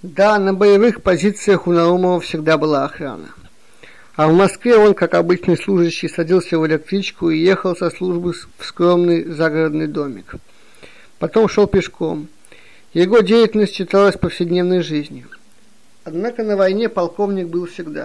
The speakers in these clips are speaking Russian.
Да, на боевых позициях у Наумова всегда была охрана. А в Москве он, как обычный служащий, садился в электричку и ехал со службы в скромный загородный домик. Потом шел пешком. Его деятельность считалась повседневной жизнью. Однако на войне полковник был всегда.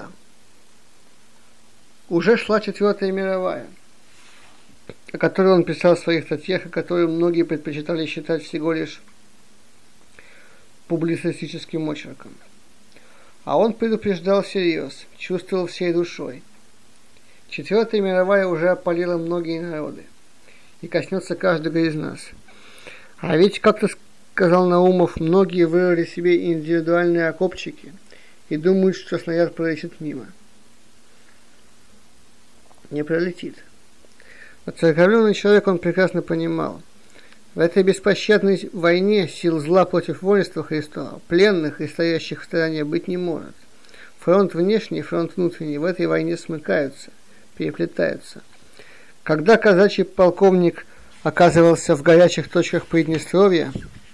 Уже шла Четвертая мировая, о которой он писал в своих статьях, и которую многие предпочитали считать всего лишь публицистическим очерком. А он предупреждал всерьез, чувствовал всей душой. Четвертая мировая уже опалила многие народы и коснется каждого из нас. А ведь, как-то сказал Наумов, многие вырыли себе индивидуальные окопчики и думают, что снаряд пролетит мимо. Не пролетит. Воцерковленный человек он прекрасно понимал. В этой беспощадной войне сил зла против воинства Христова, пленных и стоящих в стороне быть не может. Фронт внешний и фронт внутренний в этой войне смыкаются, переплетаются. Когда казачий полковник оказывался в горячих точках Приднестровья,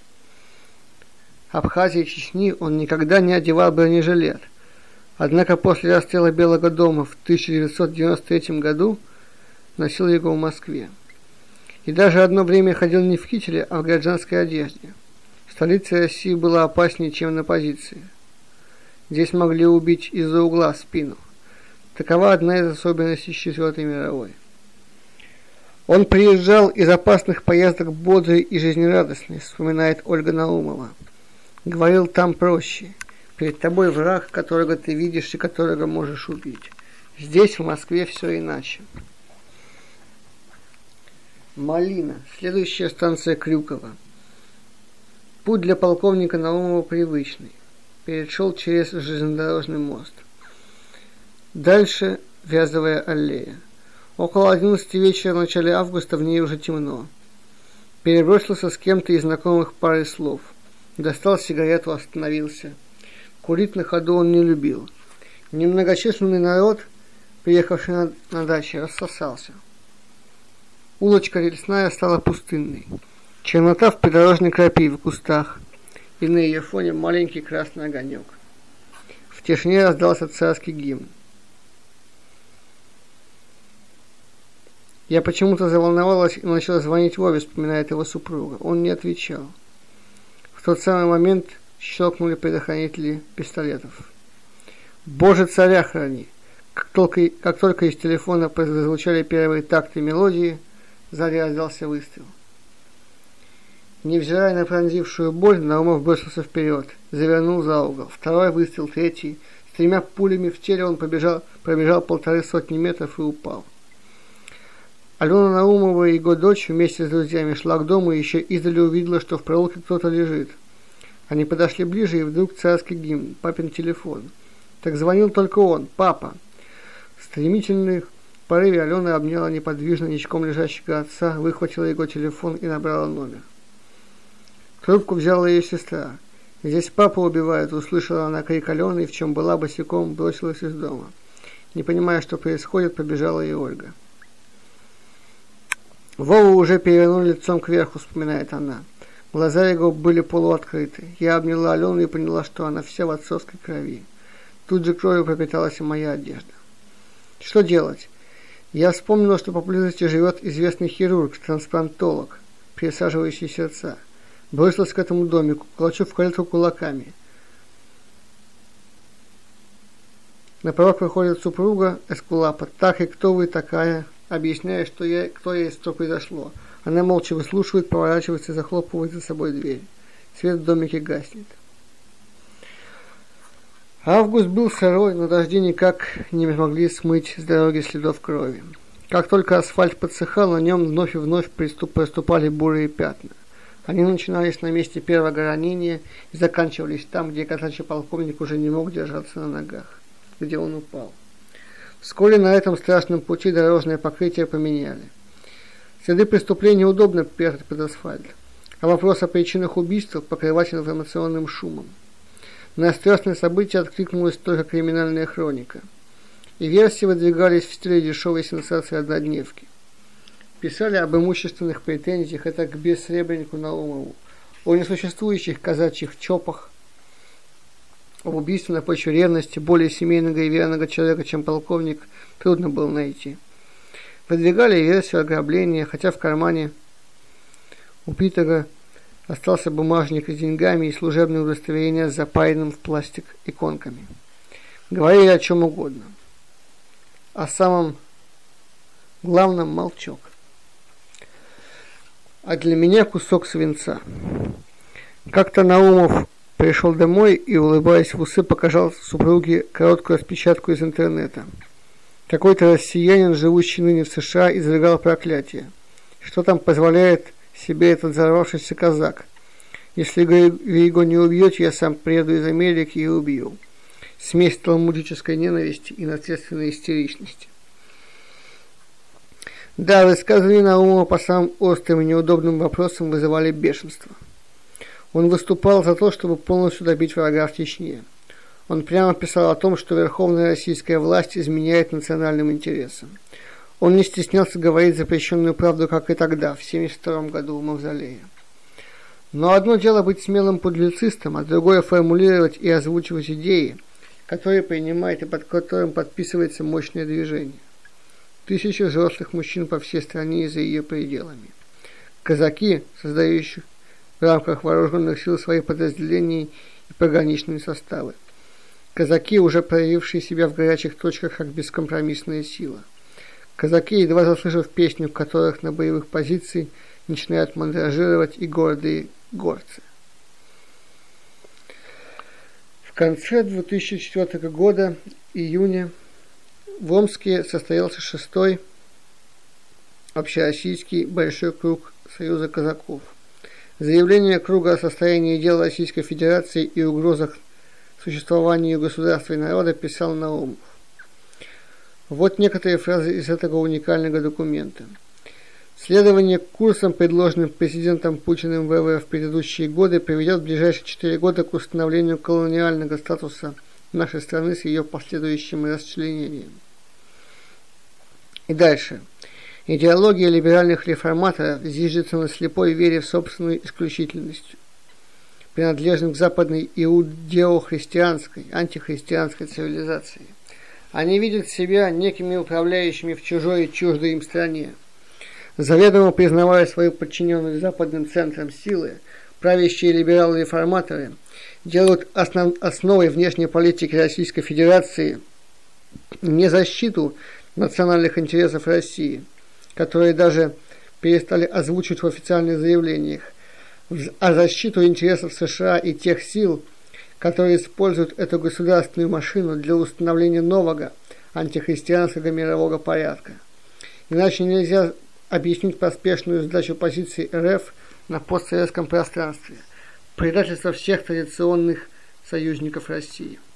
Абхазии и Чечни, он никогда не одевал бронежилет. Однако после расстрела Белого дома в 1993 году носил его в Москве. И даже одно время ходил не в кителе, а в гражданской одежде. В столице России было опаснее, чем на позиции. Здесь могли убить из-за угла в спину. Такова одна из особенностей Четвертой мировой. Он приезжал из опасных поездок бодрый и жизнерадостный, вспоминает Ольга Наумова. Говорил, там проще. Перед тобой враг, которого ты видишь и которого можешь убить. Здесь, в Москве, все иначе. Малина. Следующая станция Крюково. Путь для полковника Наумова привычный. Перешел через железнодорожный мост. Дальше Вязовая аллея. Около 11 вечера в начале августа в ней уже темно. Перебросился с кем-то из знакомых парой слов. Достал сигарету, остановился. Курить на ходу он не любил. Немногочисленный народ, приехавший на дачу, рассосался. Улочка рельсная стала пустынной. Чернота в придорожной крапиве в кустах, и на ее фоне маленький красный огонек. В тишине раздался царский гимн. Я почему-то заволновалась и начала звонить Вове, вспоминает его супруга. Он не отвечал. В тот самый момент щелкнули предохранители пистолетов. «Боже, царя храни!» Как только из телефона прозвучали первые такты мелодии, сзади раздался выстрел. Невзирая на пронзившую боль, Наумов бросился вперед, завернул за угол. Второй выстрел, третий. С 3 пулями в теле он пробежал 150 метров и упал. Алена Наумова и его дочь вместе с друзьями шла к дому и еще издали увидела, что в проулке кто-то лежит. Они подошли ближе, и вдруг царский гимн, папин телефон. Так звонил только он, папа. В стремительных порыве Алена обняла неподвижно ничком лежащего отца, выхватила его телефон и набрала номер. Трубку взяла ее сестра. «Здесь папу убивают», — услышала она крик Алены, и в чем была босиком, бросилась из дома. Не понимая, что происходит, побежала и Ольга. Вову уже перевернули лицом кверху, вспоминает она. Глаза его были полуоткрыты. Я обняла Алену и поняла, что она вся в отцовской крови. Тут же кровью пропиталась и моя одежда. Что делать? Я вспомнила, что поблизости живет известный хирург, трансплантолог, пересаживающий сердца. Бросилась к этому домику, колочу в калитку кулаками. На порог выходит супруга Эскулапа. «Так и кто вы такая?» Объясняя, кто я и что произошло. Она молча выслушивает, поворачивается и захлопывает за собой дверь. Свет в домике гаснет. Август был сырой, но дожди никак не могли смыть с дороги следов крови. Как только асфальт подсыхал, на нем вновь и вновь проступали бурые пятна. Они начинались на месте первого ранения и заканчивались там, где казачий полковник уже не мог держаться на ногах, где он упал. Вскоре на этом страшном пути дорожное покрытие поменяли. Следы преступления удобно прятать под асфальт, а вопрос о причинах убийства покрывать информационным шумом. На страшное событие откликнулась только криминальная хроника, и версии выдвигались в стиле дешевой сенсации однодневки. Писали об имущественных претензиях, это к бессребренику Наумову, о несуществующих казачьих ЧОПах, об убийстве на почве ревности более семейного и верного человека, чем полковник, трудно было найти. Выдвигали версию ограбления, хотя в кармане у Питера остался бумажник с деньгами и служебное удостоверение с запаянным в пластик иконками. Говорили о чем угодно. О самом главном молчок. А для меня кусок свинца. Как-то Наумов пришел домой и, улыбаясь в усы, показал супруге короткую распечатку из интернета. Какой-то россиянин, живущий ныне в США, изрыгал проклятие. Что там позволяет себе этот взорвавшийся казак? Если вы его не убьете, я сам приеду из Америки и убью. Смесь талмудической ненависти и наследственной истеричности. Да, высказывания Наумова по самым острым и неудобным вопросам вызывали бешенство. Он выступал за то, чтобы полностью добить врага в Чечне. Он прямо писал о том, что верховная российская власть изменяет национальным интересам. Он не стеснялся говорить запрещенную правду, как и тогда, в 1972 году в Мавзолее. Но одно дело быть смелым публицистом, а другое формулировать и озвучивать идеи, которые принимает и под которым подписывается мощное движение. Тысячи взрослых мужчин по всей стране и за ее пределами. Казаки, создающие в рамках вооруженных сил свои подразделения и пограничные составы. Казаки, уже проявившие себя в горячих точках как бескомпромиссная сила. Казаки, едва заслышав песню, в которых на боевых позициях начинают мандражировать и гордые горцы. В конце 2004 года, июня, в Омске состоялся 6-й общероссийский большой круг Союза казаков. Заявление круга о состоянии дел Российской Федерации и угрозах существованию государства и народа писал Наумов. Вот некоторые фразы из этого уникального документа. Следование курсам, предложенным президентом Путиным ВВ в предыдущие годы, приведет в ближайшие 4 года к установлению колониального статуса нашей страны с ее последующим расчленением. И дальше. Идеология либеральных реформаторов зиждется на слепой вере в собственную исключительность, принадлежным к западной иудео-христианской, антихристианской цивилизации. Они видят себя некими управляющими в чужой и чуждой им стране. Заведомо признавая свою подчиненность западным центрам силы, правящие либералы-реформаторы делают основой внешней политики Российской Федерации не защиту национальных интересов России, которые даже перестали озвучивать в официальных заявлениях, а защиту интересов США и тех сил, которые используют эту государственную машину для установления нового антихристианского мирового порядка. Иначе нельзя объяснить поспешную сдачу позиций РФ на постсоветском пространстве, предательство всех традиционных союзников России.